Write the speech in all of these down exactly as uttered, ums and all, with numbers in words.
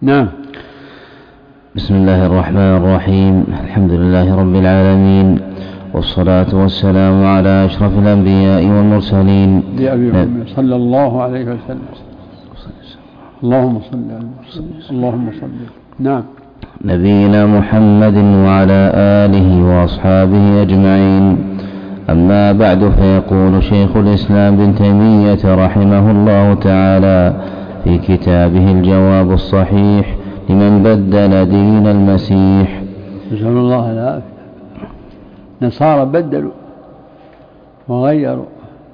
نعم. بسم الله الرحمن الرحيم. الحمد لله رب العالمين، والصلاة والسلام على أشرف الأنبياء والمرسلين نعم. صلى الله عليه وسلم. اللهم صل على اللهم صل. نعم. نبينا محمد وعلى آله وأصحابه أجمعين. أما بعد، فيقول شيخ الإسلام ابن تيمية رحمه الله تعالى في كتابه الجواب الصحيح لمن بدل دين المسيح. نسأل الله العافية. نصارى بدلوا وغيروا.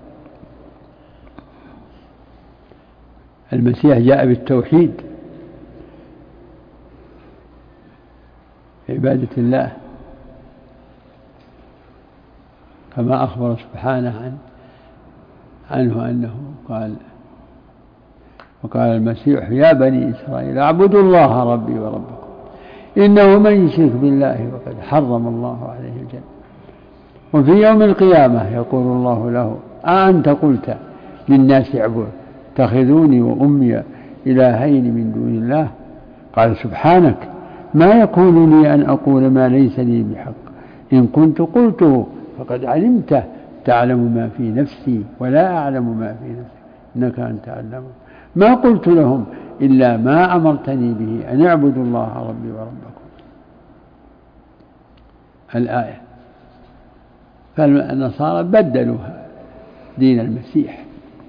المسيح جاء بالتوحيد، عبادة الله، كما أخبر سبحانه عن عنه أنه قال: وقال المسيح يا بني إسرائيل اعبدوا الله ربي وربكم إنه من يشرك بالله فقد حرم الله عليه الجنة. وفي يوم القيامة يقول الله له: أأنت قلت للناس اعبدوا اتخذوني وأمي إلهين من دون الله؟ قال: سبحانك ما يكون لي أن أقول ما ليس لي بحق، إن كنت قلته فقد علمته، تعلم ما في نفسي ولا أعلم ما في نفسي إنك أنت تعلم. ما قلت لهم إلا ما أمرتني به أن اعبدوا الله ربي وربكم. الآية. فالنصارى بدلوا دين المسيح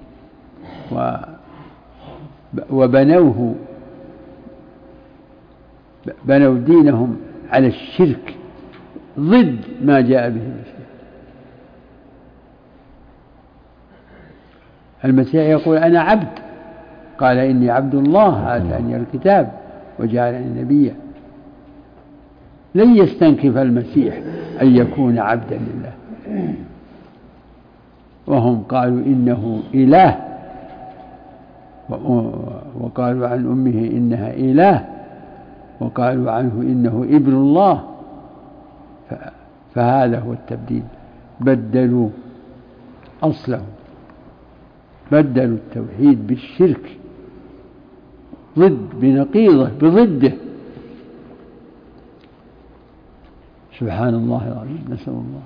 وبنوه بنوا دينهم على الشرك ضد ما جاء به المسيح. المسيح يقول: أنا عبد، قال: إني عبد الله آتاني الكتاب وجعلني نبيا. لن يستنكف المسيح أن يكون عبدا لله، وهم قالوا إنه إله، وقالوا عن أمه إنها إله، وقالوا عنه إنه ابن الله. فهذا هو التبديل. بدلوا أصله، بدلوا التوحيد بالشرك ضد بنقيضه بضده. سبحان الله العظيم. نسأل الله.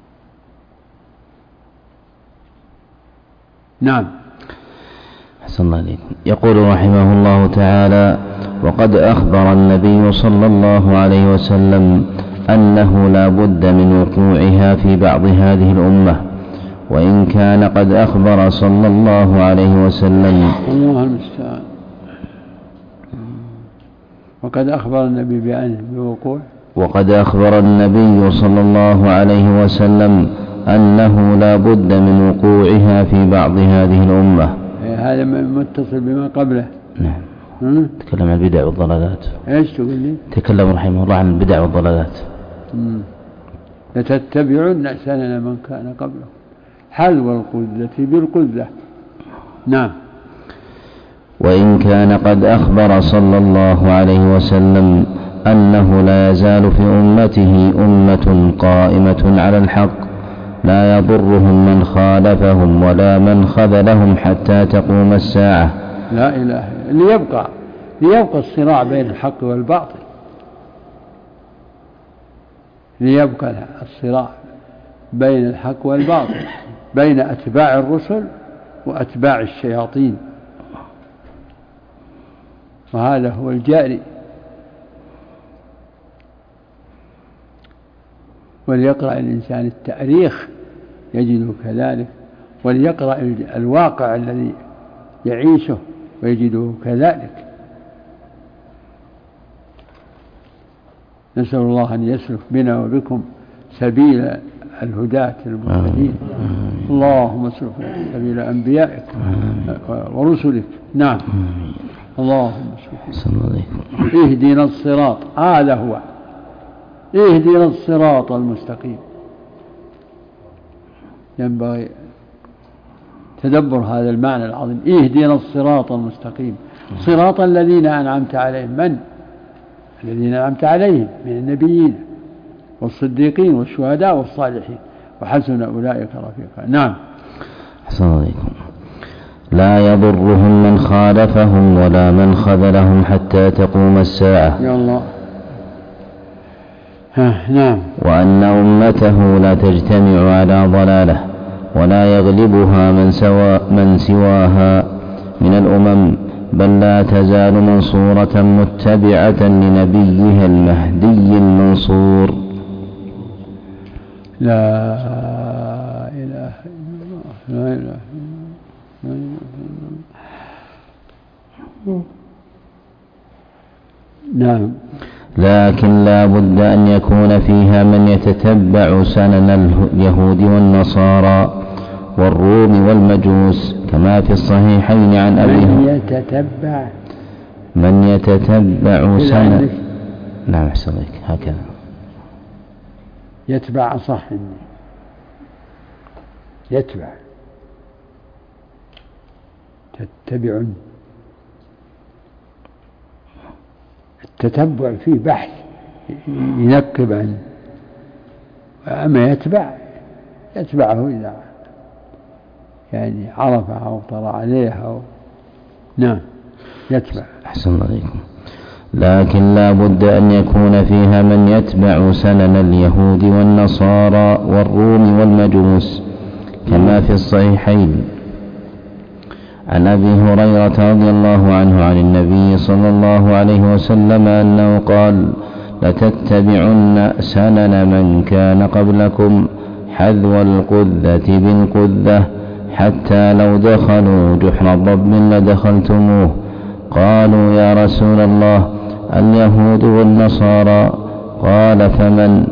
نعم. أحسن الله عليكم. يقول رحمه الله تعالى: وقد أخبر النبي صلى الله عليه وسلم أنه لا بد من وقوعها في بعض هذه الأمة، وإن كان قد أخبر صلى الله عليه وسلم الله المستعان. وقد أخبر النبي بأنه بوقوع وقد أخبر النبي صلى الله عليه وسلم أنه لا بد من وقوعها في بعض هذه الأمة. هذا متصل بما قبله. نعم. تكلم عن البدع والضلالات. ايش تقول لي؟ تكلم رحمه الله عن البدع والضلالات. لتتبعن سنن من كان قبله حذو القذة بالقذة. نعم. وإن كان قد أخبر صلى الله عليه وسلم أنه لا يزال في أمته أمة قائمة على الحق لا يضرهم من خالفهم ولا من خذلهم حتى تقوم الساعة. لا إله إلا ليبقى ليبقى الصراع بين الحق والباطل، ليبقى الصراع بين الحق والباطل، بين أتباع الرسل وأتباع الشياطين، وهذا هو الجاري. وليقرأ الإنسان التاريخ يجده كذلك، وليقرأ الواقع الذي يعيشه ويجده كذلك. نسأل الله أن يسلك بنا وبكم سبيل الهداة المهتدين. اللهم اسلك سبيل أنبيائك ورسلك. نعم. اللهم اسلك اهدنا الصراط، هذا هو اهدنا الصراط المستقيم. ينبغي تدبر هذا المعنى العظيم. اهدنا الصراط المستقيم، صراط الذين أنعمت عليهم. من الذين أنعمت عليهم؟ من النبيين والصديقين والشهداء والصالحين، وحسن أولئك رفيقا. نعم. أحسن عليكم. لا يضرهم من خالفهم ولا من خذلهم حتى تقوم الساعة. يا الله. ها نعم. وأن أمته لا تجتمع على ضلاله ولا يغلبها من, سوى من سواها من الأمم، بل لا تزال منصورة متبعة لنبيها المهدي المنصور. لا إله إلا الله. لا إله إلا الله. نعم. لكن لا بد أن يكون فيها من يتتبع سنن اليهود والنصارى والروم والمجوس، كما في الصحيحين عن أبي من يتتبع من يتتبع سنن. نعم أحسن لك، هكذا يتبع صح، يتبع تتبع. التتبع فيه بحث ينقب عنه، أما يتبع يتبعه إذا يعني عرفه أو طلع عليه أو نعم يتبع. أحسن عليكم. لكن لا بد أن يكون فيها من يتبع سنن اليهود والنصارى والروم والمجوس، كما في الصحيحين عن أبي هريرة رضي الله عنه عن النبي صلى الله عليه وسلم أنه قال: لتتبعن سنن من كان قبلكم حذو القذة بالقذة، حتى لو دخلوا جحر ضب لدخلتموه. قالوا: يا رسول الله، اليهود والنصارى؟ قال: فمن؟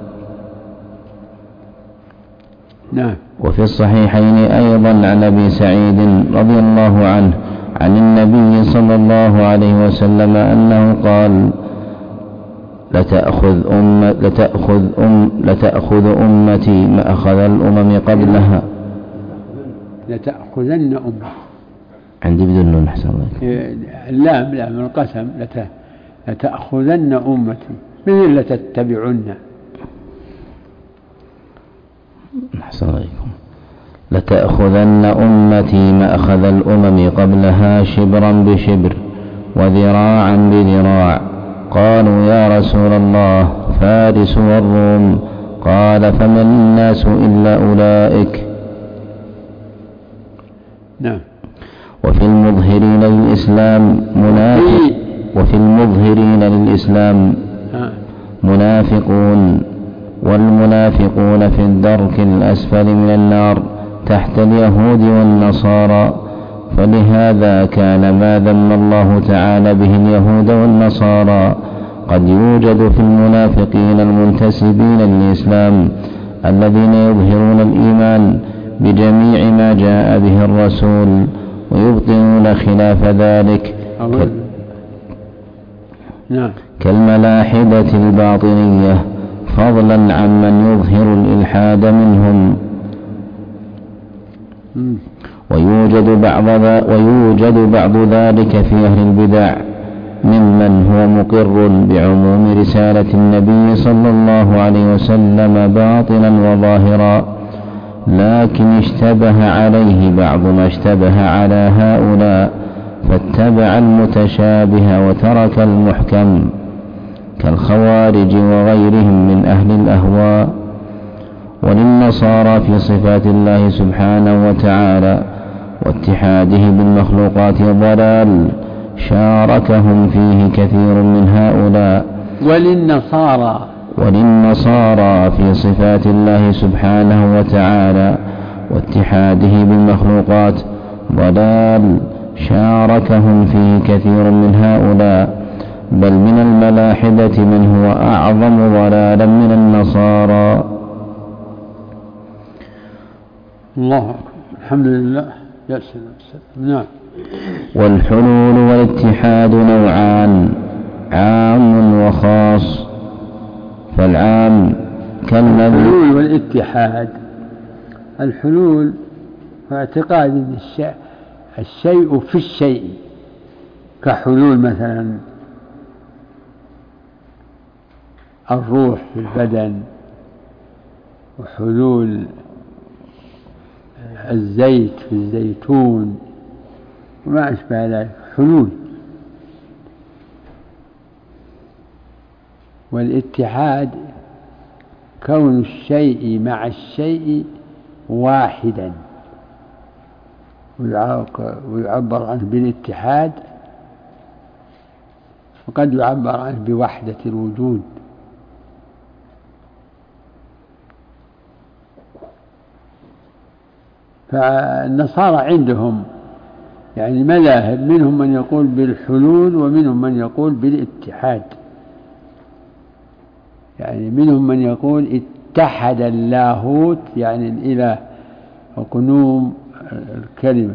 نعم. وفي الصحيحين أيضا عن أبي سعيد رضي الله عنه عن النبي صلى الله عليه وسلم أنه قال: لتأخذ, أم لتأخذ, أم لتأخذ أمتي ما أخذ الأمم قبلها. لتأخذن أمتي عندي بدون نون. أحسن لك. اللام لام القسم. لتأخذن أمتي من لتتبعن. أحسن عليكم. لتأخذن أمتي ما أخذ الأمم قبلها شبرا بشبر وذراعا بذراع. قالوا: يا رسول الله، فارس والروم؟ قال: فمن الناس إلا أولئك. نعم. وفي المظهرين للإسلام منافق وفي المظهرين للإسلام منافقون، والمنافقون في الدرك الأسفل من النار تحت اليهود والنصارى. فلهذا كان ما ذم الله تعالى به اليهود والنصارى قد يوجد في المنافقين المنتسبين للإسلام، الذين يظهرون الإيمان بجميع ما جاء به الرسول ويبطنون خلاف ذلك، كالملاحدة الباطنية، فضلا عمن يظهر الإلحاد منهم. ويوجد بعض ويوجد بعض ذلك في أهل البدع ممن هو مقر بعموم رسالة النبي صلى الله عليه وسلم باطنا وظاهرا، لكن اشتبه عليه بعض ما اشتبه على هؤلاء فاتبع المتشابه وترك المحكم، كالخوارج وغيرهم من أهل الأهواء. وللنصارى في صفات الله سبحانه وتعالى واتحاده بالمخلوقات ضلال شاركهم فيه كثير من هؤلاء. وللنصارى وللنصارى في صفات الله سبحانه وتعالى واتحاده بالمخلوقات ضلال شاركهم فيه كثير من هؤلاء، بل من الملاحدة من هو أعظم ضلالا من النصارى. الله الحمد لله. يا سلام. نعم. والحلول والاتحاد نوعان، عام وخاص. فالعام كالذي الحلول والاتحاد. الحلول واعتقاد الشيء الشيء في الشيء، كحلول مثلا الروح في البدن، وحلول الزيت في الزيتون، وما أشبه ذلك حلول. والاتحاد كون الشيء مع الشيء واحدا، ويعبر عنه بالاتحاد، وقد يعبر عنه بوحدة الوجود. فالنصارى عندهم يعني مذاهب، منهم من يقول بالحلول ومنهم من يقول بالاتحاد. يعني منهم من يقول اتحد اللاهوت يعني الإله وقنوم الكلمة،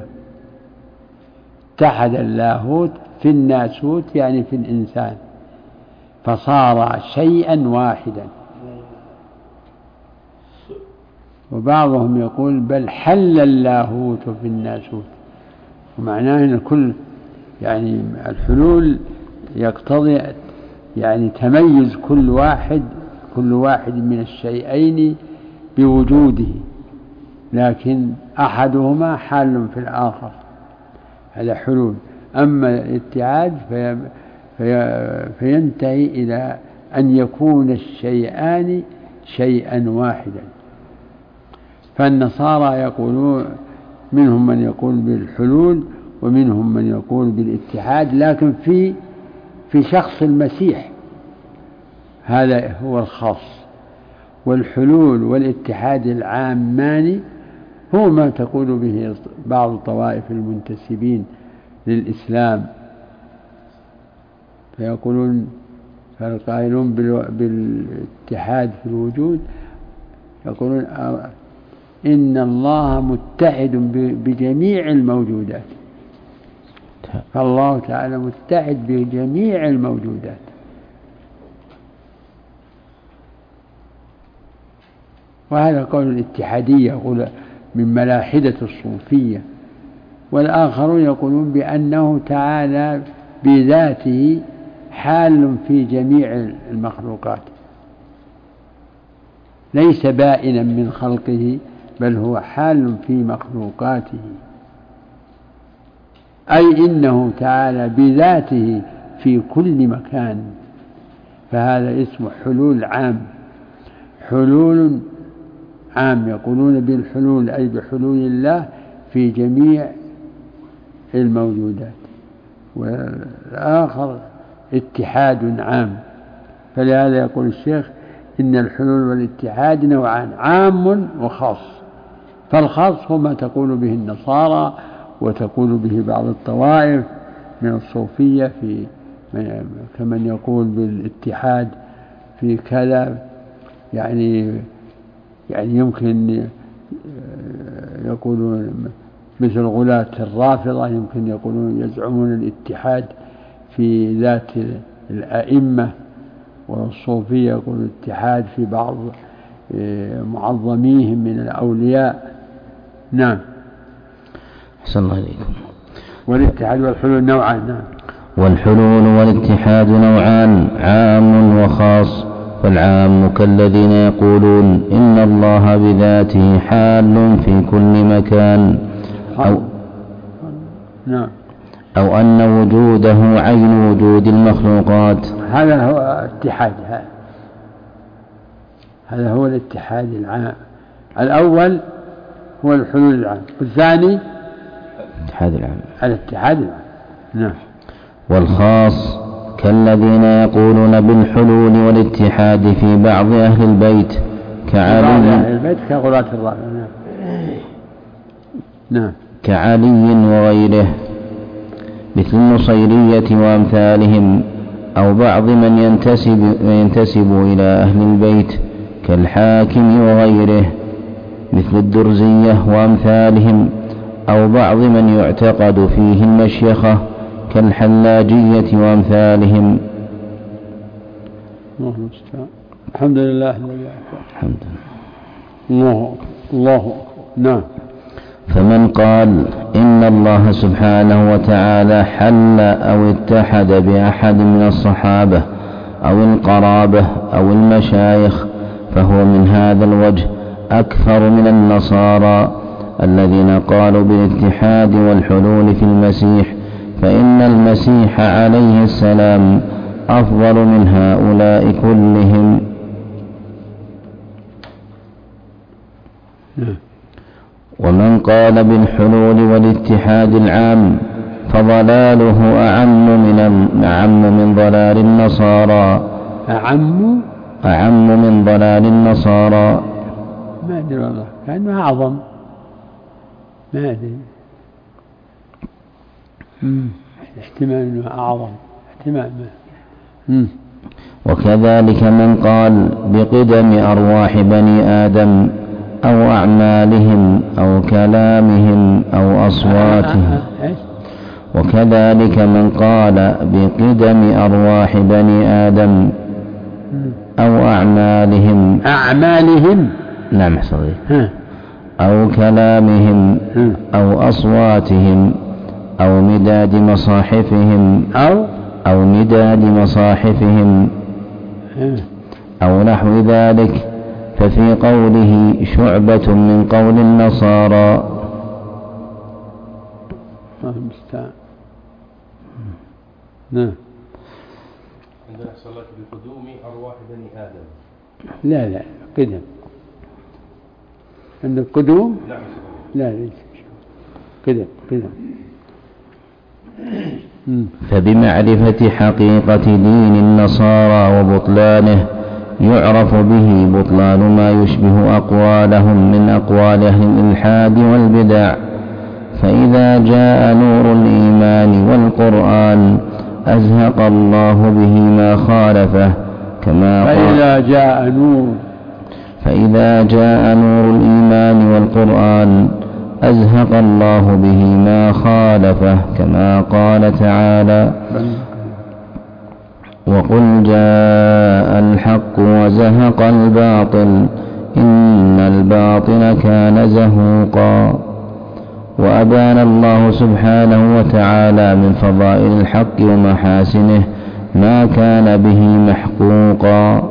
اتحد اللاهوت في الناسوت يعني في الإنسان فصار شيئا واحدا. وبعضهم يقول بل حل اللاهوت في الناسوت، ومعناه أن كل يعني الحلول يقتضي يعني تميز كل واحد كل واحد من الشيئين بوجوده، لكن أحدهما حال في الآخر، هذا حلول. أما الاتحاد في في فينتهي إلى أن يكون الشيئان شيئا واحدا. فالنصارى يقولون منهم من يقول بالحلول ومنهم من يقول بالاتحاد، لكن في في شخص المسيح هذا هو الخاص. والحلول والاتحاد العامان هو ما تقول به بعض الطوائف المنتسبين للإسلام، فيقولون فالقائلون بالاتحاد في الوجود يقولون إن الله متحد بجميع الموجودات، فالله تعالى متحد بجميع الموجودات. وهذا قول الاتحادية، يقول من ملاحدة الصوفية. والآخرون يقولون بأنه تعالى بذاته حال في جميع المخلوقات، ليس بائنا من خلقه بل هو حال في مخلوقاته، أي إنه تعالى بذاته في كل مكان. فهذا اسمه حلول عام، حلول عام. يقولون بالحلول أي بحلول الله في جميع الموجودات. والآخر اتحاد عام. فلهذا يقول الشيخ إن الحلول والاتحاد نوعان، عام وخاص. فالخاص هو ما تقول به النصارى وتقول به بعض الطوائف من الصوفية، في كمن يقول بالاتحاد في كذا، يعني يعني يمكن يقولون مثل غلاة الرافضة يمكن يقولون يزعمون الاتحاد في ذات الأئمة، والصوفية يقول الاتحاد في بعض معظميهم من الأولياء. نعم. أحسن الله إليكم. والاتحاد والحلول نوعان. نعم. والحلول والاتحاد نوعان، عام وخاص. فالعام كالذين يقولون إن الله بذاته حال في كل مكان، أو, نعم. أو أن وجوده عين وجود المخلوقات. هذا هو اتحاد، هذا هو الاتحاد العام. الأول هو الحلول العام، والثاني الاتحاد العام. الاتحاد العام. نعم. والخاص كالذين يقولون بالحلول والاتحاد في بعض أهل البيت كعلي، أهل البيت كغلاة الرافضة. نعم. نعم. كعلي وغيره مثل النصيرية وأمثالهم، أو بعض من ينتسب, ينتسب إلى أهل البيت كالحاكم وغيره مثل الدرزية وأمثالهم، أو بعض من يعتقد فيه المشيخة كالحلاجية وأمثالهم. الحمد لله. الحمد لله. الله الله. نعم. فمن قال إن الله سبحانه وتعالى حل أو اتحد بأحد من الصحابة أو القرابة أو المشايخ فهو من هذا الوجه أكثر من النصارى الذين قالوا بالاتحاد والحلول في المسيح، فإن المسيح عليه السلام أفضل من هؤلاء كلهم. ومن قال بالحلول والاتحاد العام فضلاله أعم من أعم من ضلال النصارى أعم أعم من ضلال النصارى. ما أدري والله، كأنه أعظم، ما أدري. احتمال أنه أعظم، احتمال ما. وكذلك من قال بقدم أرواح بني آدم أو أعمالهم أو كلامهم أو أصواتهم. وكذلك من قال بقدم أرواح بني آدم أو أعمالهم أعمالهم نعم صغير أو كلامهم أو أصواتهم أو مداد مصاحفهم أو أو مداد مصاحفهم أو نحو ذلك، ففي قوله شعبة من قول النصارى. نعم. عندنا صلاة بقدوم أرواح بني آدم. لا لا قدم. عندك قدوم؟ نعم. لا ليس قدم قدم. فبمعرفة حقيقة دين النصارى وبطلانه يعرف به بطلان ما يشبه أقوالهم من أقوال أهل الإلحاد والبدع. فإذا جاء نور الإيمان والقرآن أزهق الله به ما خالفه، كما قال فإذا جاء نور فإذا جاء نور الإيمان والقرآن أزهق الله به ما خالفه، كما قال تعالى وقل جاء الحق وزهق الباطل إن الباطل كان زهوقا. وأبان الله سبحانه وتعالى من فضائل الحق ومحاسنه ما كان به محقوقا.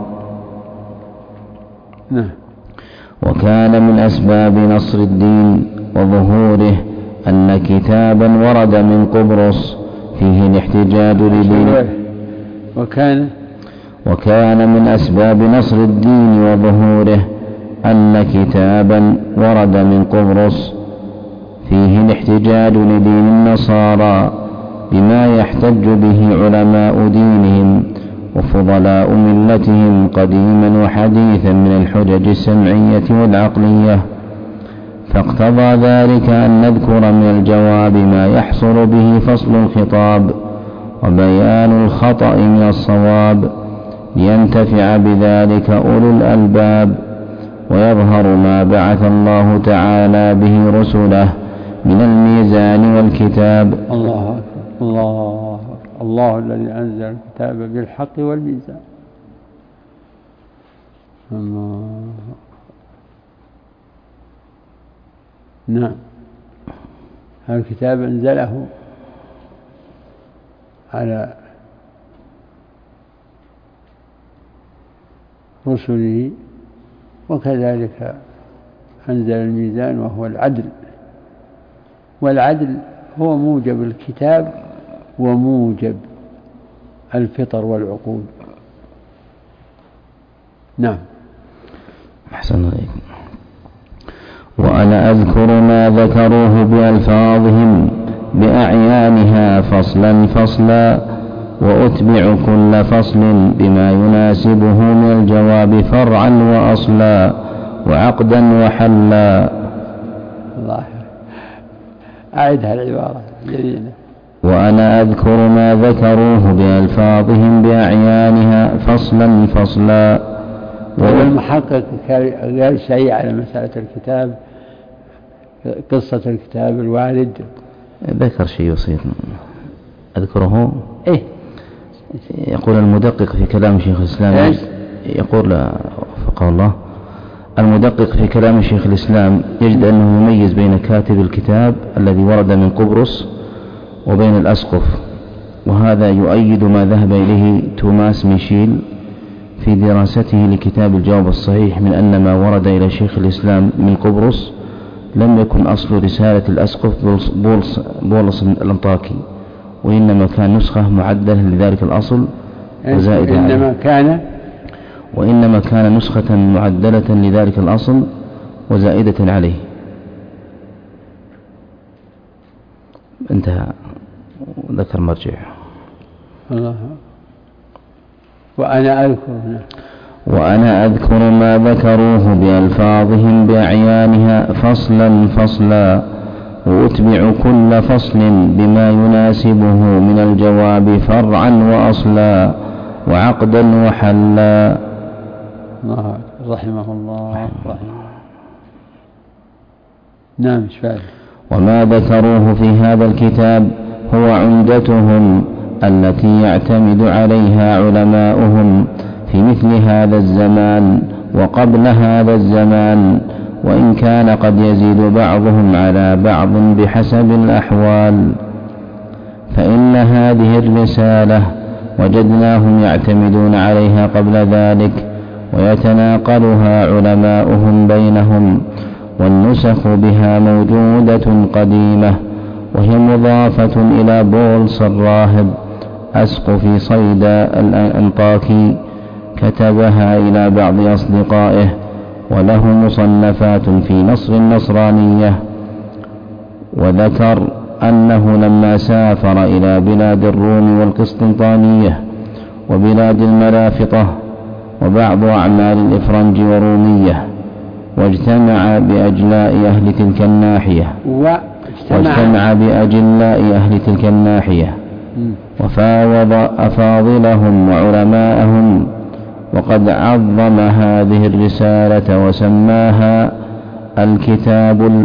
وكان من أسباب نصر الدين وظهوره أن كتابا ورد من قبرص فيه الاحتجاج لدين وكان وكان من أسباب نصر الدين وظهوره أن كتابا ورد من قبرص فيه الاحتجاج لدين النصارى بما يحتج به علماء دينهم وفضلاء ملتهم قديما وحديثا من الحجج السمعية والعقلية. فاقتضى ذلك أن نذكر من الجواب ما يحصل به فصل الخطاب وبيان الخطأ من الصواب، لينتفع بذلك أولو الألباب، ويظهر ما بعث الله تعالى به رسله من الميزان والكتاب. الله الله الله الذي أنزل الكتاب بالحق والميزان. الله. نعم، هذا الكتاب أنزله على رسله، وكذلك أنزل الميزان وهو العدل، والعدل هو موجب الكتاب وموجب الفطر والعقول. نعم. أحسن عليكم. وأنا أذكر ما ذكروه بألفاظهم بأعيانها فصلا فصلا، وأتبع كل فصل بما يناسبه من الجواب فرعا وأصلا وعقدا وحلا. الله أعدها العبارة جديدة. وأنا أذكر ما ذكروه بألفاظهم بأعيانها فصلا فصلا. والمحقق غير شيء على مسألة الكتاب، قصة الكتاب الوالد ذكر شيء بسيط أذكره. إيه؟ يقول المدقق في كلام شيخ الإسلام إيه؟ يقول وفقه الله، المدقق في كلام شيخ الإسلام يجد أنه يميز بين كاتب الكتاب الذي ورد من قبرص وبين الأسقف، وهذا يؤيد ما ذهب إليه توماس ميشيل في دراسته لكتاب الجواب الصحيح من أن ما ورد إلى شيخ الإسلام من قبرص لم يكن أصل رسالة الأسقف بولس, بولس الأنطاكي، وإنما كان نسخة معدلة لذلك الأصل وزائدة إنما عليه. كان وإنما كان نسخة معدلة لذلك الأصل وزائدة عليه. انتهى. ذكر مرجع. الله. وأنا أذكر وأنا أذكر ما ذكروه بألفاظهم بأعيانها فصلا فصلا، وأتبع كل فصل بما يناسبه من الجواب فرعا وأصلا وعقدا وحلا. الله رحمه الله رحمه. نعم شفاء. وما ذكروه في هذا الكتاب هو عمدتهم التي يعتمد عليها علماؤهم في مثل هذا الزمان وقبل هذا الزمان، وإن كان قد يزيد بعضهم على بعض بحسب الأحوال. فإن هذه الرسالة وجدناهم يعتمدون عليها قبل ذلك ويتناقلها علماؤهم بينهم، والنسخ بها موجودة قديمة، وهي مضافة إلى بولس الراهب أسقف صيدا الأنطاكي، كتبها إلى بعض أصدقائه، وله مصنفات في نصر النصرانية. وذكر أنه لما سافر إلى بلاد الروم والقسطنطانية وبلاد الملافطة وبعض أعمال الإفرنج ورومية، واجتمع بأجلاء أهل تلك الناحية واجتمع بأجلاء أهل تلك الناحية وفاوض أفاضلهم وعلماءهم، وقد عظم هذه الرسالة وسماها الكتاب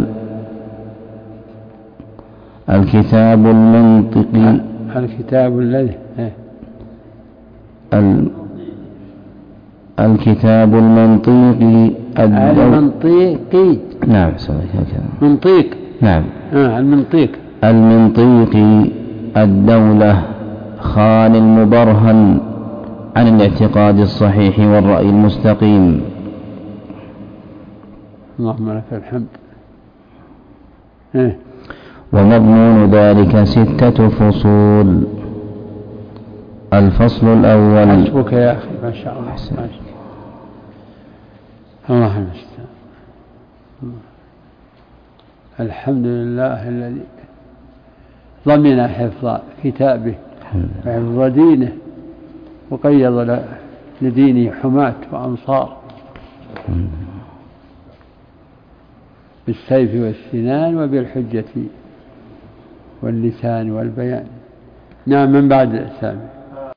الكتاب المنطقي الكتاب الذي الكتاب المنطقي المنطقي نعم صحيح منطق نعم آه المنطق المنطقي الدولة خان المبرهن عن الاعتقاد الصحيح والرأي المستقيم. اللهم لك الحمد. إيه؟ ومضمون ذلك ستة فصول. الفصل الأول. حسبك يا أخي ما شاء الله. ما شاء الله. الله المستعان. الحمد لله الذي ضمن حفظ كتابه وحفظ دينه وقيض لدينه حماة وأنصار بالسيف والسنان وبالحجة واللسان والبيان. نعم من بعد السامع.